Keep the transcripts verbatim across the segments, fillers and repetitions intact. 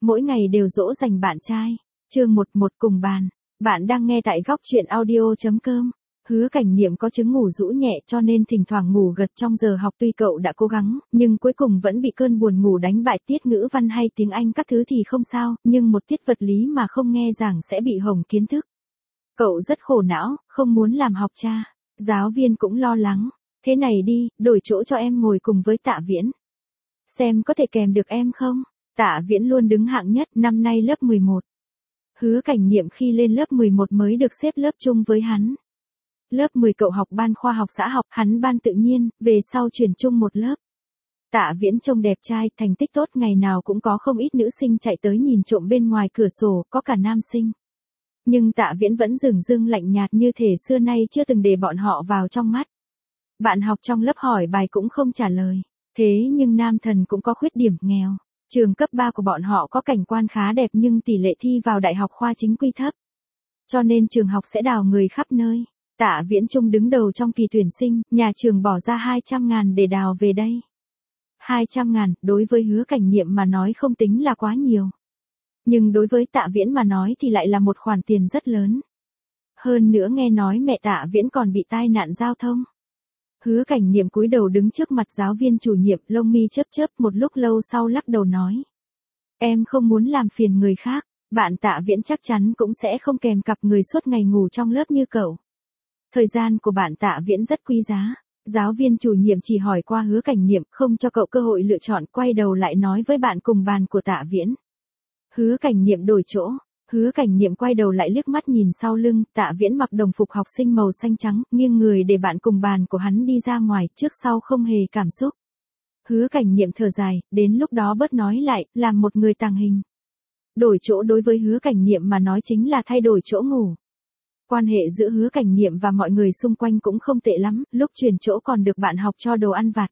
mỗi ngày đều dỗ dành bạn trai. Chương một một cùng bàn. Bạn đang nghe tại góc truyện audio chấm com. Hứa Cảnh Niệm có chứng ngủ rũ nhẹ cho nên thỉnh thoảng ngủ gật trong giờ học, tuy cậu đã cố gắng, nhưng cuối cùng vẫn bị cơn buồn ngủ đánh bại. Tiết ngữ văn hay tiếng Anh các thứ thì không sao, nhưng một tiết vật lý mà không nghe giảng sẽ bị hỏng kiến thức. Cậu rất khổ não, không muốn làm học cha. Giáo viên cũng lo lắng. Thế này đi, đổi chỗ cho em ngồi cùng với Tạ Viễn. Xem có thể kèm được em không? Tạ Viễn luôn đứng hạng nhất, năm nay lớp mười một. Hứa Cảnh Niệm khi lên lớp mười một mới được xếp lớp chung với hắn. Lớp mười cậu học ban khoa học xã học, hắn ban tự nhiên, về sau chuyển chung một lớp. Tạ Viễn trông đẹp trai, thành tích tốt, ngày nào cũng có không ít nữ sinh chạy tới nhìn trộm bên ngoài cửa sổ, có cả nam sinh. Nhưng Tạ Viễn vẫn dửng dưng lạnh nhạt như thể xưa nay chưa từng để bọn họ vào trong mắt. Bạn học trong lớp hỏi bài cũng không trả lời. Thế nhưng nam thần cũng có khuyết điểm, nghèo. Trường cấp ba của bọn họ có cảnh quan khá đẹp nhưng tỷ lệ thi vào đại học khoa chính quy thấp. Cho nên trường học sẽ đào người khắp nơi. Tạ Viễn Trung đứng đầu trong kỳ tuyển sinh, nhà trường bỏ ra hai trăm ngàn để đào về đây. hai trăm ngàn, đối với Hứa Cảnh Niệm mà nói không tính là quá nhiều. Nhưng đối với Tạ Viễn mà nói thì lại là một khoản tiền rất lớn. Hơn nữa nghe nói mẹ Tạ Viễn còn bị tai nạn giao thông. Hứa Cảnh Niệm cúi đầu đứng trước mặt giáo viên chủ nhiệm, lông mi chớp chớp, một lúc lâu sau lắc đầu nói. Em không muốn làm phiền người khác, bạn Tạ Viễn chắc chắn cũng sẽ không kèm cặp người suốt ngày ngủ trong lớp như cậu. Thời gian của bạn Tạ Viễn rất quý giá. Giáo viên chủ nhiệm chỉ hỏi qua Hứa Cảnh Niệm, không cho cậu cơ hội lựa chọn, quay đầu lại nói với bạn cùng bàn của Tạ Viễn. Hứa Cảnh Niệm đổi chỗ. Hứa Cảnh Niệm quay đầu lại liếc mắt nhìn sau lưng, Tạ Viễn mặc đồng phục học sinh màu xanh trắng, nghiêng người để bạn cùng bàn của hắn đi ra ngoài, trước sau không hề cảm xúc. Hứa Cảnh Niệm thở dài, đến lúc đó bớt nói lại, làm một người tàng hình. Đổi chỗ đối với Hứa Cảnh Niệm mà nói chính là thay đổi chỗ ngủ. Quan hệ giữa Hứa Cảnh Niệm và mọi người xung quanh cũng không tệ lắm, lúc chuyển chỗ còn được bạn học cho đồ ăn vặt.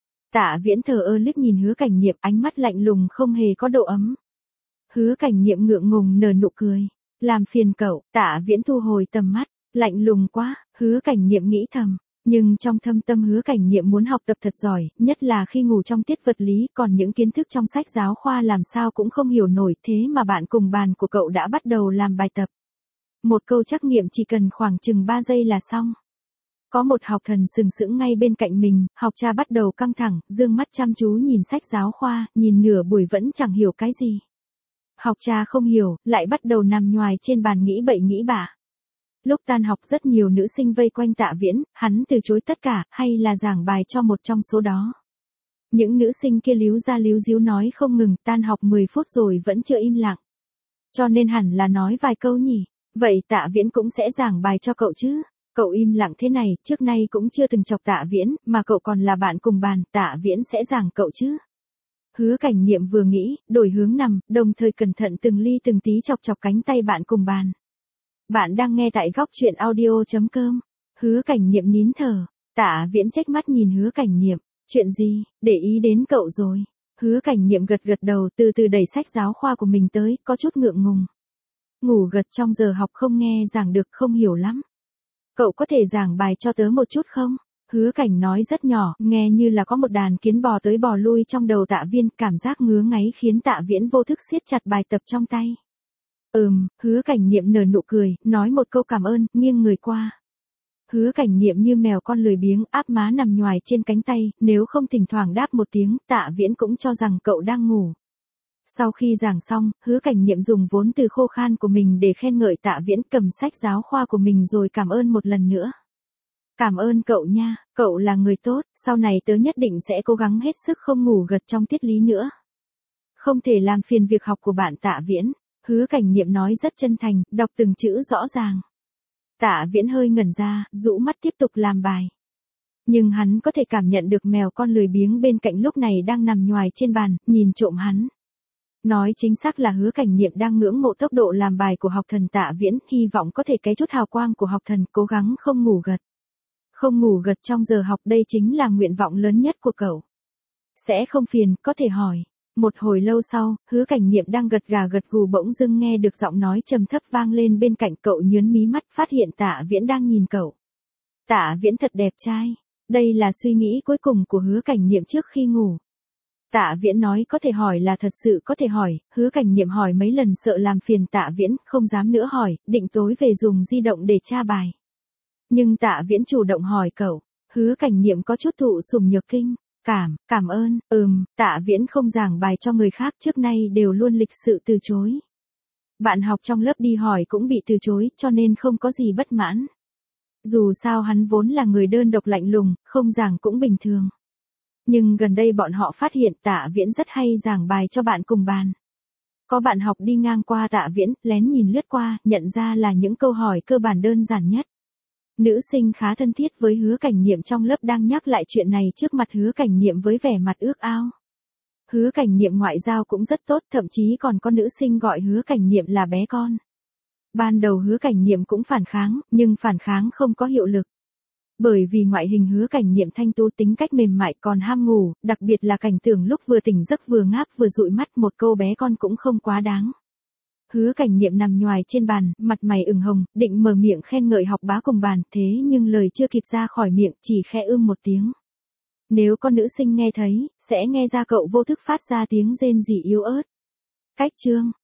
Tạ Viễn thờ ơ liếc nhìn Hứa Cảnh Niệm, ánh mắt lạnh lùng không hề có độ ấm. Hứa Cảnh Niệm ngượng ngùng nở nụ cười. Làm phiền cậu. Tạ Viễn thu hồi tầm mắt. Lạnh lùng quá, Hứa Cảnh Niệm nghĩ thầm. Nhưng trong thâm tâm Hứa Cảnh Niệm muốn học tập thật giỏi, nhất là khi ngủ trong tiết vật lý, còn những kiến thức trong sách giáo khoa làm sao cũng không hiểu nổi, thế mà bạn cùng bàn của cậu đã bắt đầu làm bài tập. Một câu trắc nghiệm chỉ cần khoảng chừng ba giây là xong. Có một học thần sừng sững ngay bên cạnh mình, học trò bắt đầu căng thẳng, dương mắt chăm chú nhìn sách giáo khoa, nhìn nửa buổi vẫn chẳng hiểu cái gì. Học trò không hiểu, lại bắt đầu nằm nhoài trên bàn nghĩ bậy nghĩ bạ. Lúc tan học rất nhiều nữ sinh vây quanh Tạ Viễn, hắn từ chối tất cả, hay là giảng bài cho một trong số đó. Những nữ sinh kia líu ra líu díu nói không ngừng, tan học mười phút rồi vẫn chưa im lặng. Cho nên hẳn là nói vài câu nhỉ. Vậy Tạ Viễn cũng sẽ giảng bài cho cậu chứ? Cậu im lặng thế này, trước nay cũng chưa từng chọc Tạ Viễn, mà cậu còn là bạn cùng bàn, Tạ Viễn sẽ giảng cậu chứ? Hứa Cảnh Niệm vừa nghĩ, đổi hướng nằm, đồng thời cẩn thận từng ly từng tí chọc chọc cánh tay bạn cùng bàn. Bạn đang nghe tại góc truyện audio chấm com. Hứa Cảnh Niệm nín thở. Tạ Viễn trách mắt nhìn Hứa Cảnh Niệm. Chuyện gì, để ý đến cậu rồi. Hứa Cảnh Niệm gật gật đầu, từ từ đẩy sách giáo khoa của mình tới, có chút ngượng ngùng. Ngủ gật trong giờ học, không nghe giảng được, không hiểu lắm. Cậu có thể giảng bài cho tớ một chút không? Hứa Cảnh nói rất nhỏ, nghe như là có một đàn kiến bò tới bò lui trong đầu Tạ Viễn, cảm giác ngứa ngáy khiến Tạ Viễn vô thức siết chặt bài tập trong tay. Ừm, Hứa Cảnh Niệm nở nụ cười, nói một câu cảm ơn, nghiêng người qua. Hứa Cảnh Niệm như mèo con lười biếng, áp má nằm nhoài trên cánh tay, nếu không thỉnh thoảng đáp một tiếng, Tạ Viễn cũng cho rằng cậu đang ngủ. Sau khi giảng xong, Hứa Cảnh Niệm dùng vốn từ khô khan của mình để khen ngợi Tạ Viễn, cầm sách giáo khoa của mình rồi cảm ơn một lần nữa. Cảm ơn cậu nha, cậu là người tốt, sau này tớ nhất định sẽ cố gắng hết sức không ngủ gật trong tiết lý nữa. Không thể làm phiền việc học của bạn Tạ Viễn. Hứa Cảnh Niệm nói rất chân thành, đọc từng chữ rõ ràng. Tạ Viễn hơi ngẩn ra, rũ mắt tiếp tục làm bài. Nhưng hắn có thể cảm nhận được mèo con lười biếng bên cạnh lúc này đang nằm nhoài trên bàn, nhìn trộm hắn. Nói chính xác là Hứa Cảnh Niệm đang ngưỡng mộ tốc độ làm bài của học thần Tạ Viễn, hy vọng có thể cái chút hào quang của học thần, cố gắng không ngủ gật. Không ngủ gật trong giờ học, đây chính là nguyện vọng lớn nhất của cậu. Sẽ không phiền, có thể hỏi. Một hồi lâu sau, Hứa Cảnh Niệm đang gật gà gật gù bỗng dưng nghe được giọng nói trầm thấp vang lên bên cạnh, cậu nhướng mí mắt phát hiện Tạ Viễn đang nhìn cậu. Tạ Viễn thật đẹp trai. Đây là suy nghĩ cuối cùng của Hứa Cảnh Niệm trước khi ngủ. Tạ Viễn nói có thể hỏi là thật sự có thể hỏi, Hứa Cảnh Niệm hỏi mấy lần sợ làm phiền Tạ Viễn, không dám nữa hỏi, định tối về dùng di động để tra bài. Nhưng Tạ Viễn chủ động hỏi cậu, Hứa Cảnh Niệm có chút thụ sủng nhược kinh, cảm, cảm ơn, ừm, Tạ Viễn không giảng bài cho người khác trước nay đều luôn lịch sự từ chối. Bạn học trong lớp đi hỏi cũng bị từ chối, cho nên không có gì bất mãn. Dù sao hắn vốn là người đơn độc lạnh lùng, không giảng cũng bình thường. Nhưng gần đây bọn họ phát hiện Tạ Viễn rất hay giảng bài cho bạn cùng bàn. Có bạn học đi ngang qua Tạ Viễn, lén nhìn lướt qua, nhận ra là những câu hỏi cơ bản đơn giản nhất. Nữ sinh khá thân thiết với Hứa Cảnh Niệm trong lớp đang nhắc lại chuyện này trước mặt Hứa Cảnh Niệm với vẻ mặt ước ao. Hứa Cảnh Niệm ngoại giao cũng rất tốt, thậm chí còn có nữ sinh gọi Hứa Cảnh Niệm là bé con. Ban đầu Hứa Cảnh Niệm cũng phản kháng, nhưng phản kháng không có hiệu lực. Bởi vì ngoại hình Hứa Cảnh Niệm thanh tú, tính cách mềm mại, còn ham ngủ, đặc biệt là cảnh tượng lúc vừa tỉnh giấc vừa ngáp vừa dụi mắt, một câu bé con cũng không quá đáng. Hứa Cảnh Niệm nằm nhoài trên bàn, mặt mày ửng hồng, định mở miệng khen ngợi học bá cùng bàn, thế nhưng lời chưa kịp ra khỏi miệng, chỉ khẽ ưm một tiếng. Nếu có nữ sinh nghe thấy, sẽ nghe ra cậu vô thức phát ra tiếng rên rỉ yếu ớt. Cách chương